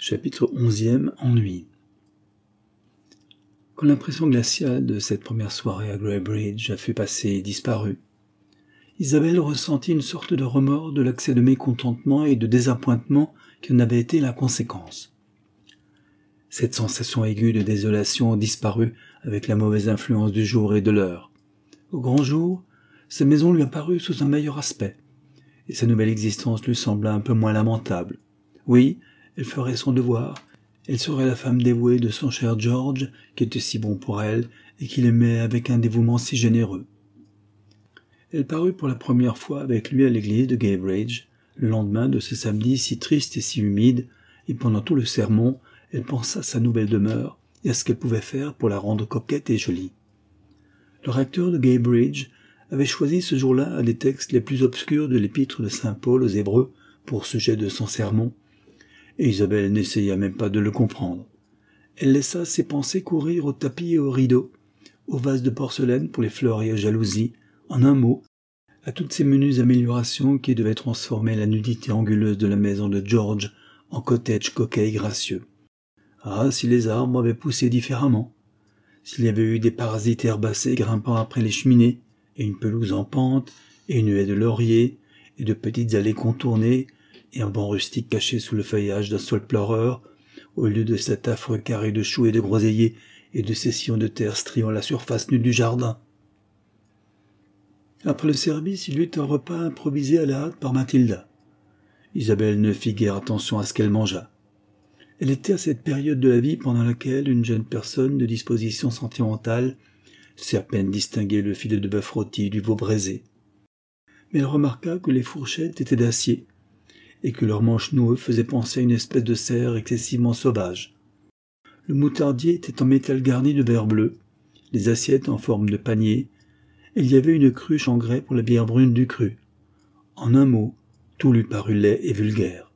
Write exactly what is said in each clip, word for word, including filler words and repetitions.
Chapitre onzième. Ennui. Quand l'impression glaciale de cette première soirée à Graybridge a fait passer et disparu, Isabelle ressentit une sorte de remords de l'accès de mécontentement et de désappointement qui en avait été la conséquence. Cette sensation aiguë de désolation disparut avec la mauvaise influence du jour et de l'heure. Au grand jour, sa maison lui apparut sous un meilleur aspect, et sa nouvelle existence lui sembla un peu moins lamentable. Oui, elle ferait son devoir, elle serait la femme dévouée de son cher George, qui était si bon pour elle, et qui l'aimait avec un dévouement si généreux. Elle parut pour la première fois avec lui à l'église de Graybridge, le lendemain de ce samedi si triste et si humide, et pendant tout le sermon, elle pensa à sa nouvelle demeure, et à ce qu'elle pouvait faire pour la rendre coquette et jolie. Le recteur de Graybridge avait choisi ce jour-là un des textes les plus obscurs de l'épître de saint Paul aux Hébreux pour sujet de son sermon, et Isabelle n'essaya même pas de le comprendre. Elle laissa ses pensées courir au tapis et aux rideaux, aux vases de porcelaine pour les fleurs et aux jalousies, en un mot, à toutes ces menues améliorations qui devaient transformer la nudité anguleuse de la maison de George en cottage coquet et gracieux. Ah, si les arbres avaient poussé différemment, s'il y avait eu des parasites herbacés grimpant après les cheminées, et une pelouse en pente, et une haie de lauriers, et de petites allées contournées, et un banc rustique caché sous le feuillage d'un saule pleureur, au lieu de cet affreux carré de choux et de groseilliers, et de ces sillons de terre striant la surface nue du jardin. Après le service, il y eut un repas improvisé à la hâte par Mathilda. Isabelle ne fit guère attention à ce qu'elle mangeât. Elle était à cette période de la vie pendant laquelle une jeune personne de disposition sentimentale sait à peine distinguer le filet de bœuf rôti du veau braisé. Mais elle remarqua que les fourchettes étaient d'acier, et que leurs manches noueuses faisaient penser à une espèce de cerf excessivement sauvage. Le moutardier était en métal garni de verre bleu, les assiettes en forme de panier, et il y avait une cruche en grès pour la bière brune du cru. En un mot, tout lui parut laid et vulgaire.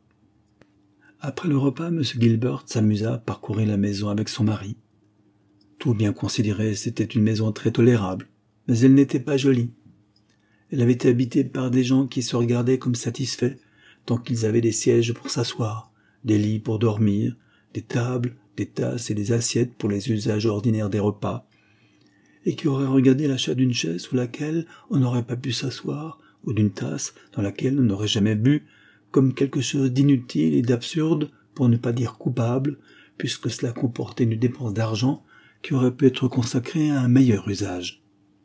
Après le repas, M. Gilbert s'amusa à parcourir la maison avec son mari. Tout bien considéré, c'était une maison très tolérable, mais elle n'était pas jolie. Elle avait été habitée par des gens qui se regardaient comme satisfaits, tant qu'ils avaient des sièges pour s'asseoir, des lits pour dormir, des tables, des tasses et des assiettes pour les usages ordinaires des repas, et qui auraient regardé l'achat d'une chaise sous laquelle on n'aurait pas pu s'asseoir, ou d'une tasse dans laquelle on n'aurait jamais bu, comme quelque chose d'inutile et d'absurde, pour ne pas dire coupable, puisque cela comportait une dépense d'argent qui aurait pu être consacrée à un meilleur usage.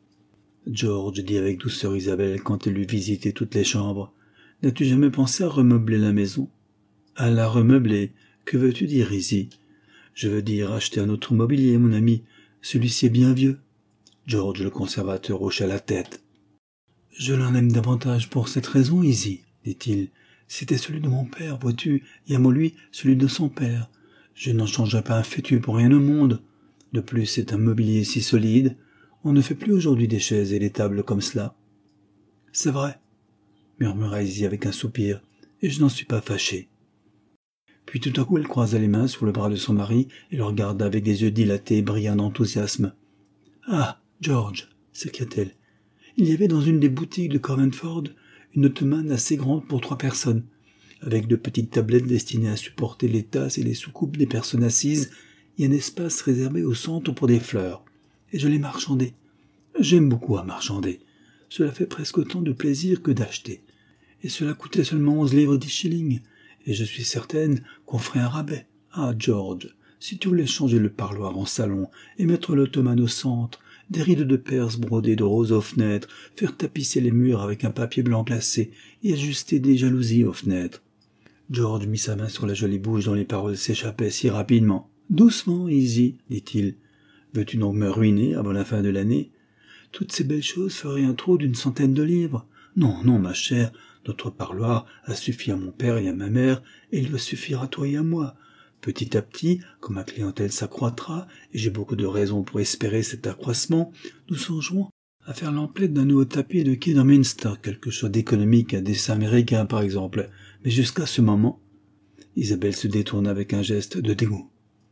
George, dit avec douceur Isabelle quand elle eut visité toutes les chambres, « N'as-tu jamais pensé à remeubler la maison ?»« À la remeubler, que veux-tu dire, Izzy ? » ?»« Je veux dire acheter un autre mobilier, mon ami. Celui-ci est bien vieux. » George, le conservateur, hocha la tête. « Je l'en aime davantage pour cette raison, Izzy, dit-il. C'était celui de mon père, vois-tu, et à moi lui, celui de son père. Je n'en changerai pas un fétu pour rien au monde. De plus, c'est un mobilier si solide. On ne fait plus aujourd'hui des chaises et des tables comme cela. »« C'est vrai, » murmura Izzy avec un soupir, et je n'en suis pas fâché. Puis tout à coup elle croisa les mains sur le bras de son mari et le regarda avec des yeux dilatés et brillants d'enthousiasme. « Ah, George !» s'écria-t-elle. « Il y avait dans une des boutiques de Carmanford une ottomane assez grande pour trois personnes, avec de petites tablettes destinées à supporter les tasses et les soucoupes des personnes assises et un espace réservé au centre pour des fleurs. Et je l'ai marchandée. J'aime beaucoup à marchander. Cela fait presque autant de plaisir que d'acheter. Et cela coûtait seulement onze livres dix shillings, et je suis certaine qu'on ferait un rabais. Ah, George, si tu voulais changer le parloir en salon et mettre l'ottomane au centre, des rideaux de Perse brodés de roses aux fenêtres, faire tapisser les murs avec un papier blanc glacé et ajuster des jalousies aux fenêtres. » George mit sa main sur la jolie bouche dont les paroles s'échappaient si rapidement. « Doucement, Izzy, dit-il. Veux-tu donc me ruiner avant la fin de l'année ? Toutes ces belles choses feraient un trou d'une centaine de livres. Non, non, ma chère, notre parloir a suffi à mon père et à ma mère, et il doit suffire à toi et à moi. Petit à petit, quand ma clientèle s'accroîtra, et j'ai beaucoup de raisons pour espérer cet accroissement, nous songerons à faire l'emplette d'un nouveau tapis de Kidderminster, quelque chose d'économique, un dessin américain par exemple. Mais jusqu'à ce moment, Isabelle se détourna avec un geste de dégoût.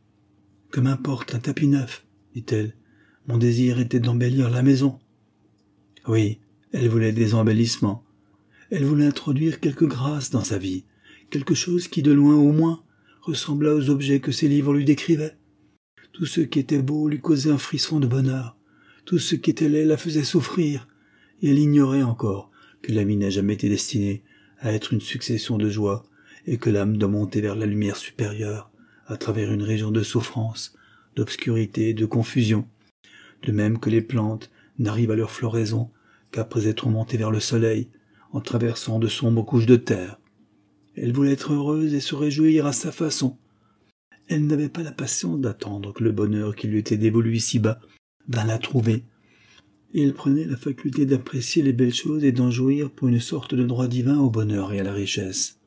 « Que m'importe un tapis neuf, dit-elle. Mon désir était d'embellir la maison. » Oui, elle voulait des embellissements. Elle voulait introduire quelque grâce dans sa vie, quelque chose qui, de loin au moins, ressembla aux objets que ses livres lui décrivaient. Tout ce qui était beau lui causait un frisson de bonheur. Tout ce qui était laid la faisait souffrir. Et elle ignorait encore que la vie n'a jamais été destinée à être une succession de joies et que l'âme doit monter vers la lumière supérieure à travers une région de souffrance, d'obscurité et de confusion. De même que les plantes n'arrivent à leur floraison qu'après être montées vers le soleil, en traversant de sombres couches de terre. Elle voulait être heureuse et se réjouir à sa façon. Elle n'avait pas la patience d'attendre que le bonheur qui lui était dévolu ici-bas vînt la trouver. Et elle prenait la faculté d'apprécier les belles choses et d'en jouir pour une sorte de droit divin au bonheur et à la richesse.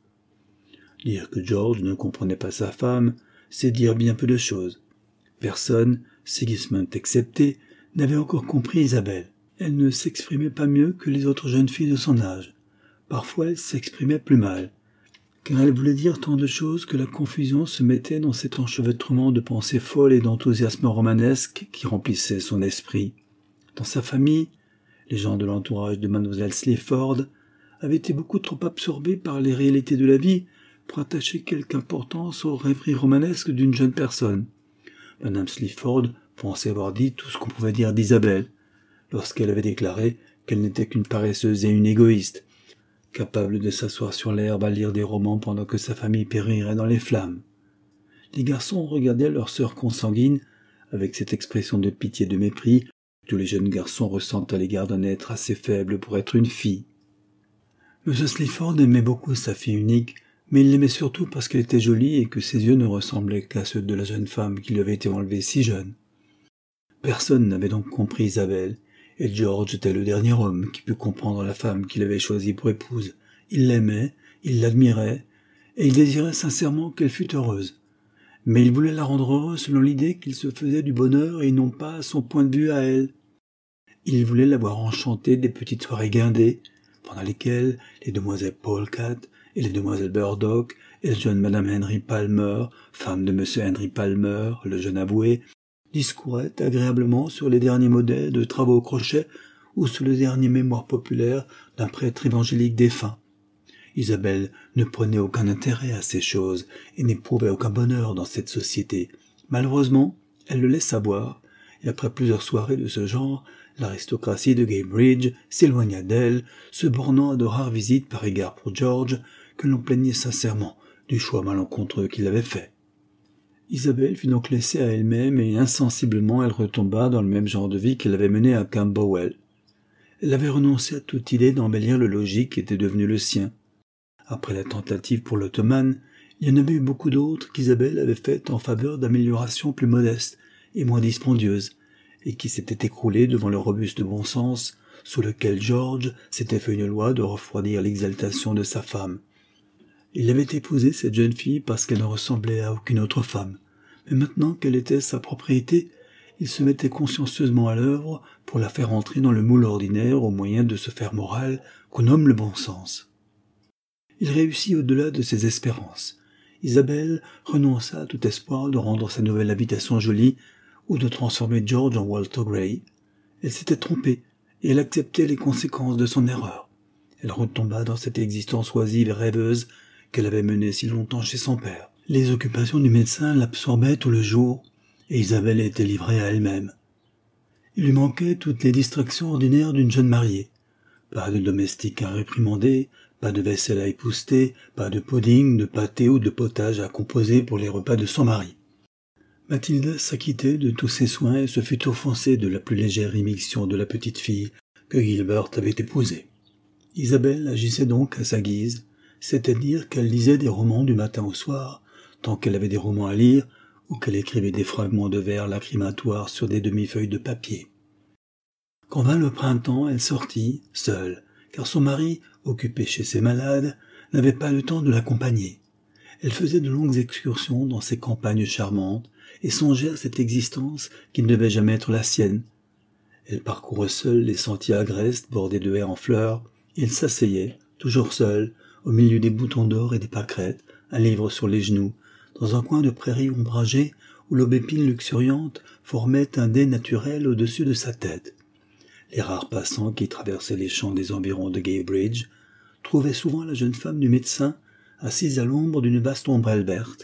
Dire que George ne comprenait pas sa femme, c'est dire bien peu de choses. Personne, Sigismund excepté, n'avait encore compris Isabelle. Elle ne s'exprimait pas mieux que les autres jeunes filles de son âge. Parfois elle s'exprimait plus mal, car elle voulait dire tant de choses que la confusion se mettait dans cet enchevêtrement de pensées folles et d'enthousiasmes romanesques qui remplissaient son esprit. Dans sa famille, les gens de l'entourage de mademoiselle Sleaford avaient été beaucoup trop absorbés par les réalités de la vie pour attacher quelque importance aux rêveries romanesques d'une jeune personne. Madame Sleaford pensait avoir dit tout ce qu'on pouvait dire d'Isabelle, lorsqu'elle avait déclaré qu'elle n'était qu'une paresseuse et une égoïste, capable de s'asseoir sur l'herbe à lire des romans pendant que sa famille périrait dans les flammes. Les garçons regardaient leur sœur consanguine avec cette expression de pitié et de mépris que tous les jeunes garçons ressentent à l'égard d'un être assez faible pour être une fille. M. Sleaford aimait beaucoup sa fille unique, mais il l'aimait surtout parce qu'elle était jolie et que ses yeux ne ressemblaient qu'à ceux de la jeune femme qui lui avait été enlevée si jeune. Personne n'avait donc compris Isabelle, et George était le dernier homme qui put comprendre la femme qu'il avait choisie pour épouse. Il l'aimait, il l'admirait, et il désirait sincèrement qu'elle fût heureuse. Mais il voulait la rendre heureuse selon l'idée qu'il se faisait du bonheur et non pas à son point de vue à elle. Il voulait la voir enchantée des petites soirées guindées, pendant lesquelles les demoiselles Polecat et les demoiselles Burdock et la jeune madame Henry Palmer, femme de monsieur Henry Palmer, le jeune avoué, discouraient agréablement sur les derniers modèles de travaux au crochet ou sur le dernier mémoire populaire d'un prêtre évangélique défunt. Isabelle ne prenait aucun intérêt à ces choses et n'éprouvait aucun bonheur dans cette société. Malheureusement, elle le laissa voir, et après plusieurs soirées de ce genre, l'aristocratie de Guybridge s'éloigna d'elle, se bornant à de rares visites par égard pour George, que l'on plaignait sincèrement du choix malencontreux qu'il avait fait. Isabelle fut donc laissée à elle-même et insensiblement elle retomba dans le même genre de vie qu'elle avait mené à Camberwell. Elle avait renoncé à toute idée d'embellir le logis qui était devenu le sien. Après la tentative pour l'ottomane, il y en avait eu beaucoup d'autres qu'Isabelle avait faites en faveur d'améliorations plus modestes et moins dispendieuses, et qui s'étaient écroulées devant le robuste bon sens sous lequel George s'était fait une loi de refroidir l'exaltation de sa femme. Il avait épousé cette jeune fille parce qu'elle ne ressemblait à aucune autre femme, mais maintenant qu'elle était sa propriété, il se mettait consciencieusement à l'œuvre pour la faire entrer dans le moule ordinaire au moyen de ce fer moral qu'on nomme le bon sens. Il réussit au-delà de ses espérances. Isabelle renonça à tout espoir de rendre sa nouvelle habitation jolie ou de transformer George en Walter Gray. Elle s'était trompée et elle acceptait les conséquences de son erreur. Elle retomba dans cette existence oisive et rêveuse qu'elle avait menée si longtemps chez son père. Les occupations du médecin l'absorbaient tout le jour, et Isabelle était livrée à elle-même. Il lui manquait toutes les distractions ordinaires d'une jeune mariée. Pas de domestique à réprimander, pas de vaisselle à épousseter, pas de pudding, de pâté ou de potage à composer pour les repas de son mari. Mathilde s'acquittait de tous ses soins et se fut offensée de la plus légère immixtion de la petite fille que Gilbert avait épousée. Isabelle agissait donc à sa guise, c'est-à-dire qu'elle lisait des romans du matin au soir, tant qu'elle avait des romans à lire, ou qu'elle écrivait des fragments de vers lacrymatoires sur des demi-feuilles de papier. Quand vint le printemps, elle sortit, seule, car son mari, occupé chez ses malades, n'avait pas le temps de l'accompagner. Elle faisait de longues excursions dans ces campagnes charmantes, et songeait à cette existence qui ne devait jamais être la sienne. Elle parcourait seule les sentiers agrestes bordés de haies en fleurs, et elle s'asseyait, toujours seule, au milieu des boutons d'or et des pâquerettes, un livre sur les genoux, dans un coin de prairie ombragée où l'aubépine luxuriante formait un dais naturel au-dessus de sa tête. Les rares passants qui traversaient les champs des environs de Guybridge trouvaient souvent la jeune femme du médecin assise à l'ombre d'une vaste ombrelle verte,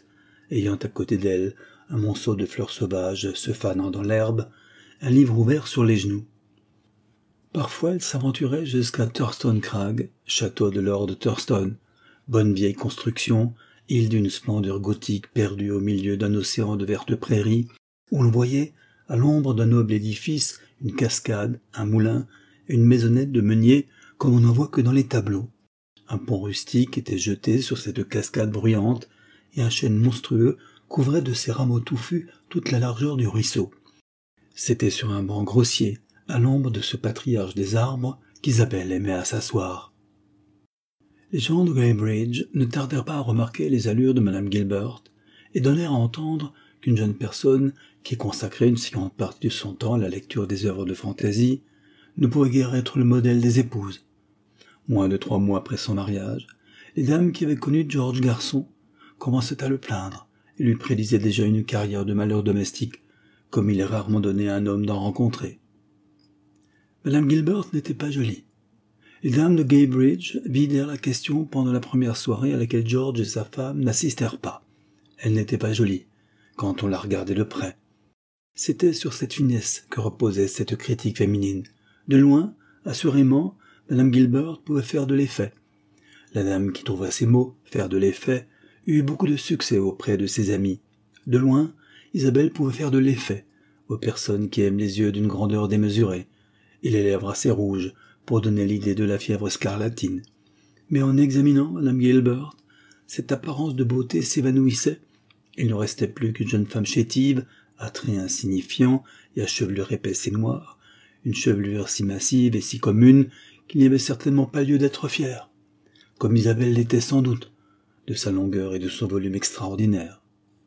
ayant à côté d'elle un monceau de fleurs sauvages se fanant dans l'herbe, un livre ouvert sur les genoux. Parfois elle s'aventurait jusqu'à Thurston Crag, château de Lord Thurston, bonne vieille construction, île d'une splendeur gothique perdue au milieu d'un océan de vertes prairies, où l'on voyait, à l'ombre d'un noble édifice, une cascade, un moulin, et une maisonnette de meunier comme on n'en voit que dans les tableaux. Un pont rustique était jeté sur cette cascade bruyante, et un chêne monstrueux couvrait de ses rameaux touffus toute la largeur du ruisseau. C'était sur un banc grossier, à l'ombre de ce patriarche des arbres, qu'Isabelle aimait à s'asseoir. Les gens de Graybridge ne tardèrent pas à remarquer les allures de Madame Gilbert, et donnèrent à entendre qu'une jeune personne qui consacrait une si grande partie de son temps à la lecture des œuvres de fantaisie ne pouvait guère être le modèle des épouses. Moins de trois mois après son mariage, les dames qui avaient connu George garçon commençaient à le plaindre et lui prédisaient déjà une carrière de malheur domestique, comme il est rarement donné à un homme d'en rencontrer. Madame Gilbert n'était pas jolie. Les dames de Graybridge vidèrent la question pendant la première soirée à laquelle George et sa femme n'assistèrent pas. Elle n'était pas jolie, quand on la regardait de près. C'était sur cette finesse que reposait cette critique féminine. De loin, assurément, Madame Gilbert pouvait faire de l'effet. La dame qui trouva ces mots, faire de l'effet, eut beaucoup de succès auprès de ses amis. De loin, Isabelle pouvait faire de l'effet aux personnes qui aiment les yeux d'une grandeur démesurée, et les lèvres assez rouges pour donner l'idée de la fièvre scarlatine. Mais en examinant Madame Gilbert, cette apparence de beauté s'évanouissait. Il ne restait plus qu'une jeune femme chétive, à traits insignifiants et à chevelure épaisse et noire, une chevelure si massive et si commune qu'il n'y avait certainement pas lieu d'être fier, comme Isabelle l'était sans doute, de sa longueur et de son volume extraordinaire.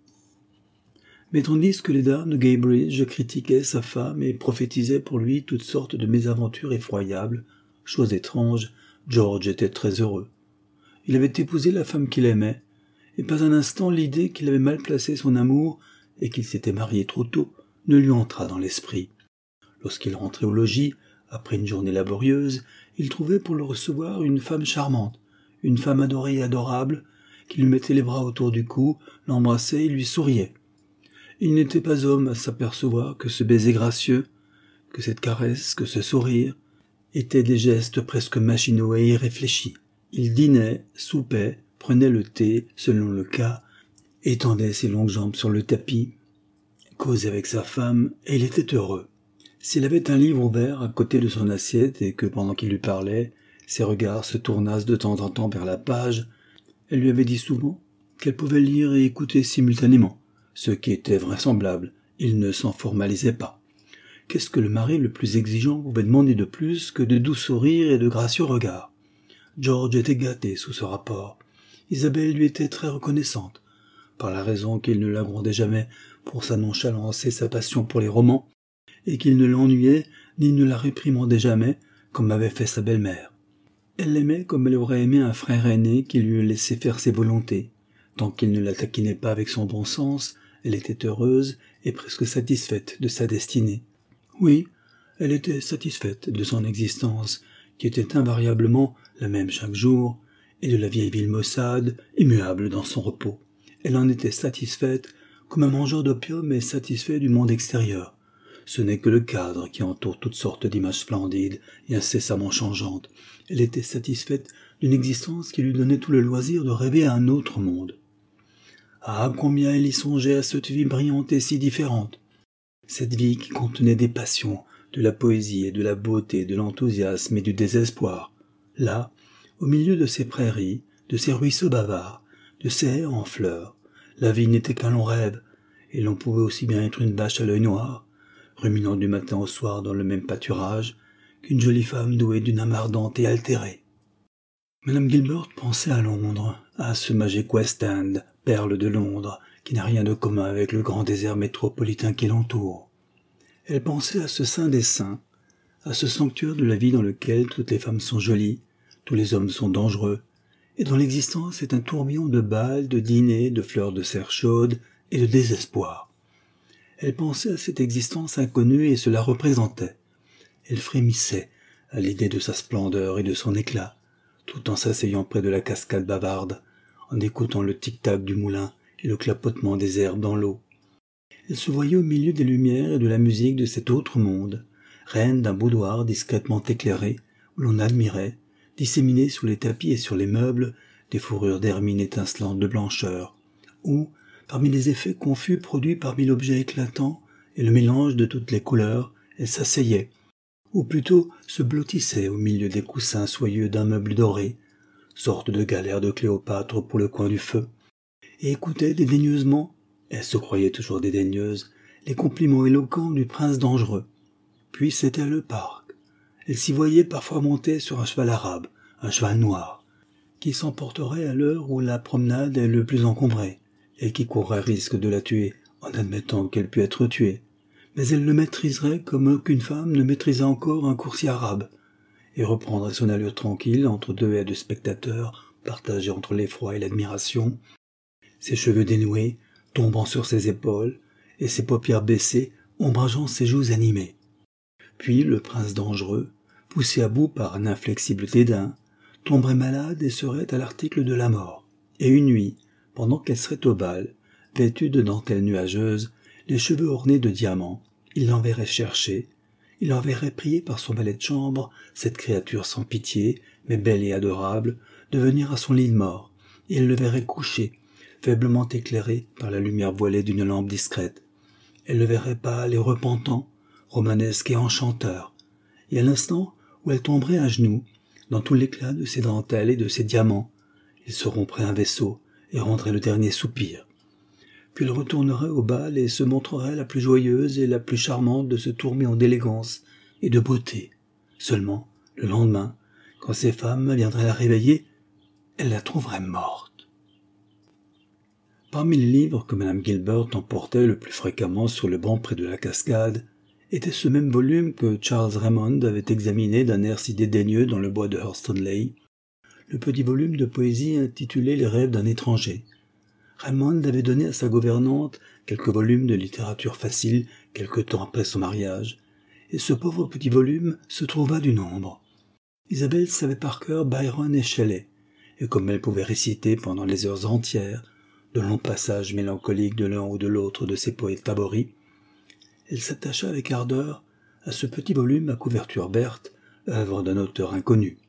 Mais tandis que les dames de Graybridge critiquaient sa femme et prophétisaient pour lui toutes sortes de mésaventures effroyables, chose étrange, George était très heureux. Il avait épousé la femme qu'il aimait, et pas un instant l'idée qu'il avait mal placé son amour et qu'il s'était marié trop tôt ne lui entra dans l'esprit. Lorsqu'il rentrait au logis, après une journée laborieuse, il trouvait pour le recevoir une femme charmante, une femme adorée et adorable, qui lui mettait les bras autour du cou, l'embrassait et lui souriait. Il n'était pas homme à s'apercevoir que ce baiser gracieux, que cette caresse, que ce sourire, étaient des gestes presque machinaux et irréfléchis. Il dînait, soupait, prenait le thé, selon le cas, étendait ses longues jambes sur le tapis, causait avec sa femme, et il était heureux. S'il avait un livre ouvert à côté de son assiette et que, pendant qu'il lui parlait, ses regards se tournassent de temps en temps vers la page, elle lui avait dit souvent qu'elle pouvait lire et écouter simultanément, ce qui était vraisemblable, il ne s'en formalisait pas. Qu'est-ce que le mari le plus exigeant pouvait demander de plus que de doux sourires et de gracieux regards? George était gâté sous ce rapport. Isabelle lui était très reconnaissante, par la raison qu'il ne la grondait jamais pour sa nonchalance et sa passion pour les romans, et qu'il ne l'ennuyait ni ne la réprimandait jamais, comme avait fait sa belle-mère. Elle l'aimait comme elle aurait aimé un frère aîné qui lui laissait faire ses volontés. Tant qu'il ne la taquinait pas avec son bon sens, elle était heureuse et presque satisfaite de sa destinée. Oui, elle était satisfaite de son existence, qui était invariablement la même chaque jour, et de la vieille ville maussade, immuable dans son repos. Elle en était satisfaite comme un mangeur d'opium est satisfait du monde extérieur. Ce n'est que le cadre qui entoure toutes sortes d'images splendides et incessamment changeantes. Elle était satisfaite d'une existence qui lui donnait tout le loisir de rêver à un autre monde. Ah, combien elle y songeait à cette vie brillante et si différente. Cette vie qui contenait des passions, de la poésie et de la beauté, de l'enthousiasme et du désespoir. Là, au milieu de ces prairies, de ces ruisseaux bavards, de ces haies en fleurs, la vie n'était qu'un long rêve, et l'on pouvait aussi bien être une vache à l'œil noir, ruminant du matin au soir dans le même pâturage, qu'une jolie femme douée d'une âme ardente et altérée. Madame Gilbert pensait à Londres, à ce Magic West End, perle de Londres, qui n'a rien de commun avec le grand désert métropolitain qui l'entoure. Elle pensait à ce saint des saints, à ce sanctuaire de la vie dans lequel toutes les femmes sont jolies, tous les hommes sont dangereux, et dont l'existence est un tourbillon de bals, de dîners, de fleurs de serre chaudes et de désespoir. Elle pensait à cette existence inconnue et se la représentait. Elle frémissait à l'idée de sa splendeur et de son éclat, tout en s'asseyant près de la cascade bavarde, en écoutant le tic-tac du moulin et le clapotement des herbes dans l'eau. Elle se voyait au milieu des lumières et de la musique de cet autre monde, reine d'un boudoir discrètement éclairé, où l'on admirait, disséminées sur les tapis et sur les meubles, des fourrures d'hermine étincelantes de blancheur, où, parmi les effets confus produits par mille objets éclatants et le mélange de toutes les couleurs, elle s'asseyait, ou plutôt se blottissait au milieu des coussins soyeux d'un meuble doré, sorte de galère de Cléopâtre pour le coin du feu, et écoutait dédaigneusement, elle se croyait toujours dédaigneuse, les compliments éloquents du prince dangereux. Puis c'était le parc. Elle s'y voyait parfois monter sur un cheval arabe, un cheval noir, qui s'emporterait à l'heure où la promenade est le plus encombrée, et qui courrait risque de la tuer, en admettant qu'elle pût être tuée. Mais elle le maîtriserait comme aucune femme ne maîtrisait encore un coursier arabe, et reprendrait son allure tranquille entre deux haies de spectateurs, partagés entre l'effroi et l'admiration, ses cheveux dénoués, tombant sur ses épaules, et ses paupières baissées, ombrageant ses joues animées. Puis le prince dangereux, poussé à bout par un inflexible dédain, tomberait malade et serait à l'article de la mort. Et une nuit, pendant qu'elle serait au bal, vêtue de dentelles nuageuses, les cheveux ornés de diamants, il l'enverrait chercher, il enverrait prier par son valet de chambre, cette créature sans pitié, mais belle et adorable, de venir à son lit de mort, et elle le verrait couché, faiblement éclairé par la lumière voilée d'une lampe discrète. Elle le verrait pâle et repentant, romanesque et enchanteur, et à l'instant où elle tomberait à genoux, dans tout l'éclat de ses dentelles et de ses diamants, il se romprait un vaisseau et rendrait le dernier soupir. Puis elle retournerait au bal et se montrerait la plus joyeuse et la plus charmante de ce tourbillon d'élégance et de beauté. Seulement, le lendemain, quand ses femmes viendraient la réveiller, elle la trouverait morte. Parmi les livres que Madame Gilbert emportait le plus fréquemment sur le banc près de la cascade, était ce même volume que Charles Raymond avait examiné d'un air si dédaigneux dans le bois de Hurstonleigh, le petit volume de poésie intitulé « Les rêves d'un étranger ». Raymond avait donné à sa gouvernante quelques volumes de littérature facile quelque temps après son mariage, et ce pauvre petit volume se trouva du nombre. Isabelle savait par cœur Byron et Shelley, et comme elle pouvait réciter pendant les heures entières de longs passages mélancoliques de l'un ou de l'autre de ses poètes favoris, elle s'attacha avec ardeur à ce petit volume à couverture verte, œuvre d'un auteur inconnu.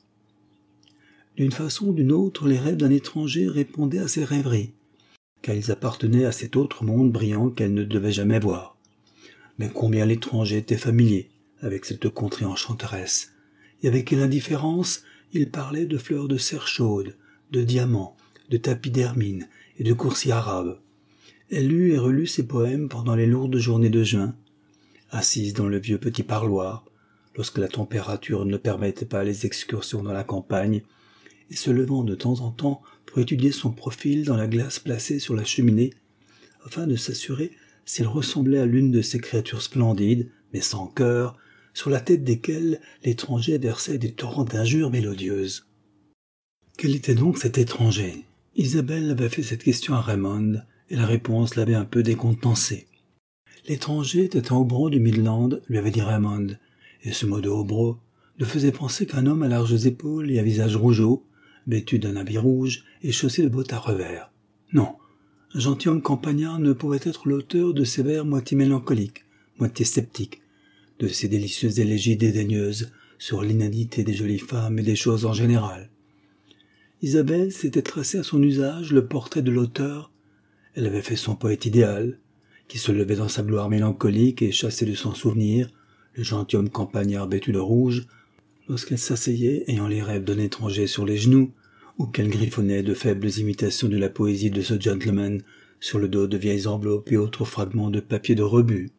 D'une façon ou d'une autre, les rêves d'un étranger répondaient à ses rêveries, car ils appartenaient à cet autre monde brillant qu'elle ne devait jamais voir. Mais combien l'étranger était familier avec cette contrée enchanteresse, et avec quelle indifférence il parlait de fleurs de serre chaude, de diamants, de tapis d'hermine et de coursiers arabes. Elle lut et relut ses poèmes pendant les lourdes journées de juin, assise dans le vieux petit parloir, lorsque la température ne permettait pas les excursions dans la campagne, et se levant de temps en temps pour étudier son profil dans la glace placée sur la cheminée, afin de s'assurer s'il ressemblait à l'une de ces créatures splendides, mais sans cœur, sur la tête desquelles l'étranger versait des torrents d'injures mélodieuses. Quel était donc cet étranger ? Isabelle avait fait cette question à Raymond, et la réponse l'avait un peu décontenancé. L'étranger était un hobereau du Midland, lui avait dit Raymond, et ce mot de hobereau le faisait penser qu'un homme à larges épaules et à visage rougeau, vêtu d'un habit rouge et chaussé de bottes à revers. Non, un gentilhomme campagnard ne pouvait être l'auteur de ces vers moitié mélancoliques, moitié sceptiques, de ces délicieuses élégies dédaigneuses sur l'inanité des jolies femmes et des choses en général. Isabelle s'était tracé à son usage le portrait de l'auteur. Elle avait fait son poète idéal, qui se levait dans sa gloire mélancolique et chassait de son souvenir le gentilhomme campagnard vêtu de rouge, lorsqu'elle s'asseyait ayant les rêves d'un étranger sur les genoux, ou qu'elle griffonnait de faibles imitations de la poésie de ce gentleman sur le dos de vieilles enveloppes et autres fragments de papier de rebut.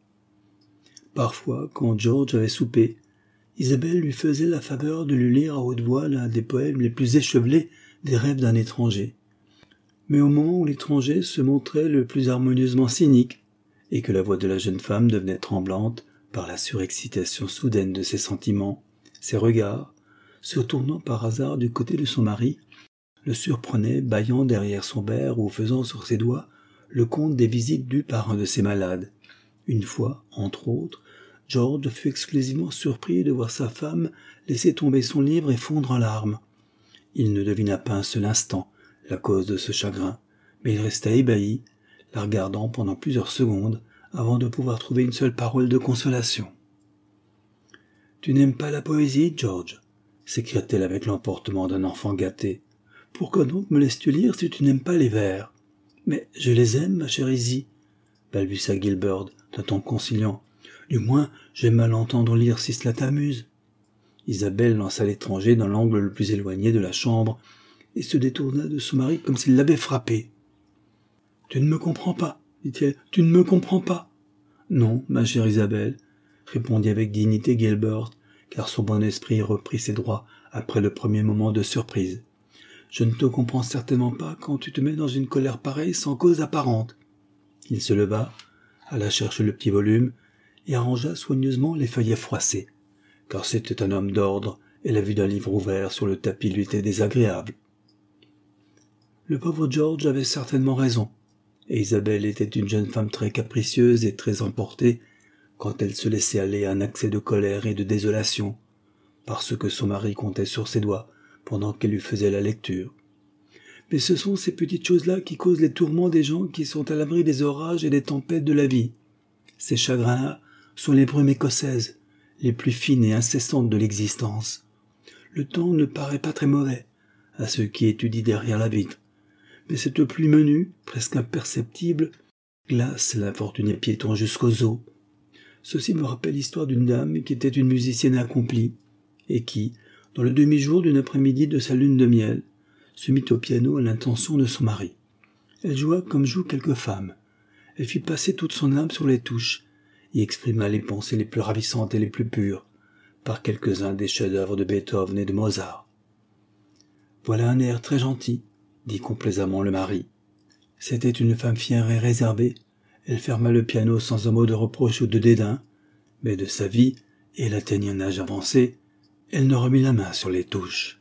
Parfois, quand George avait soupé, Isabelle lui faisait la faveur de lui lire à haute voix l'un des poèmes les plus échevelés des rêves d'un étranger. Mais au moment où l'étranger se montrait le plus harmonieusement cynique, et que la voix de la jeune femme devenait tremblante par la surexcitation soudaine de ses sentiments, ses regards, se tournant par hasard du côté de son mari, le surprenaient bâillant derrière son verre ou faisant sur ses doigts le compte des visites dues par un de ses malades. Une fois, entre autres, George fut exclusivement surpris de voir sa femme laisser tomber son livre et fondre en larmes. Il ne devina pas un seul instant la cause de ce chagrin, mais il resta ébahi, la regardant pendant plusieurs secondes avant de pouvoir trouver une seule parole de consolation. « Tu n'aimes pas la poésie, George ?» s'écria-t-elle avec l'emportement d'un enfant gâté. « Pourquoi donc me laisses-tu lire si tu n'aimes pas les vers ?»« Mais je les aime, ma chère Izzy, » balbutia Gilbert d'un ton conciliant. « Du moins, j'aime à l'entendre lire si cela t'amuse. » Isabelle lança l'étranger dans l'angle le plus éloigné de la chambre et se détourna de son mari comme s'il l'avait frappé. « Tu ne me comprends pas, dit-elle, tu ne me comprends pas. »« Non, ma chère Isabelle, » répondit avec dignité Gilbert, car son bon esprit reprit ses droits après le premier moment de surprise. « Je ne te comprends certainement pas quand tu te mets dans une colère pareille sans cause apparente. » Il se leva, alla chercher le petit volume et arrangea soigneusement les feuillets froissés, car c'était un homme d'ordre et la vue d'un livre ouvert sur le tapis lui était désagréable. Le pauvre George avait certainement raison, et Isabelle était une jeune femme très capricieuse et très emportée quand elle se laissait aller à un accès de colère et de désolation, parce que son mari comptait sur ses doigts pendant qu'elle lui faisait la lecture. Mais ce sont ces petites choses-là qui causent les tourments des gens qui sont à l'abri des orages et des tempêtes de la vie. Ces chagrins-là sont les brumes écossaises, les plus fines et incessantes de l'existence. Le temps ne paraît pas très mauvais à ceux qui étudient derrière la vitre, mais cette pluie menue, presque imperceptible, glace l'infortuné piéton jusqu'aux os. Ceci me rappelle l'histoire d'une dame qui était une musicienne accomplie, et qui, dans le demi-jour d'une après-midi de sa lune de miel, se mit au piano à l'intention de son mari. Elle joua comme jouent quelques femmes. Elle fit passer toute son âme sur les touches, y exprima les pensées les plus ravissantes et les plus pures, par quelques-uns des chefs-d'œuvre de Beethoven et de Mozart. « Voilà un air très gentil, » dit complaisamment le mari. C'était une femme fière et réservée. Elle ferma le piano sans un mot de reproche ou de dédain, mais de sa vie, et elle atteignit un âge avancé, elle ne remit la main sur les touches.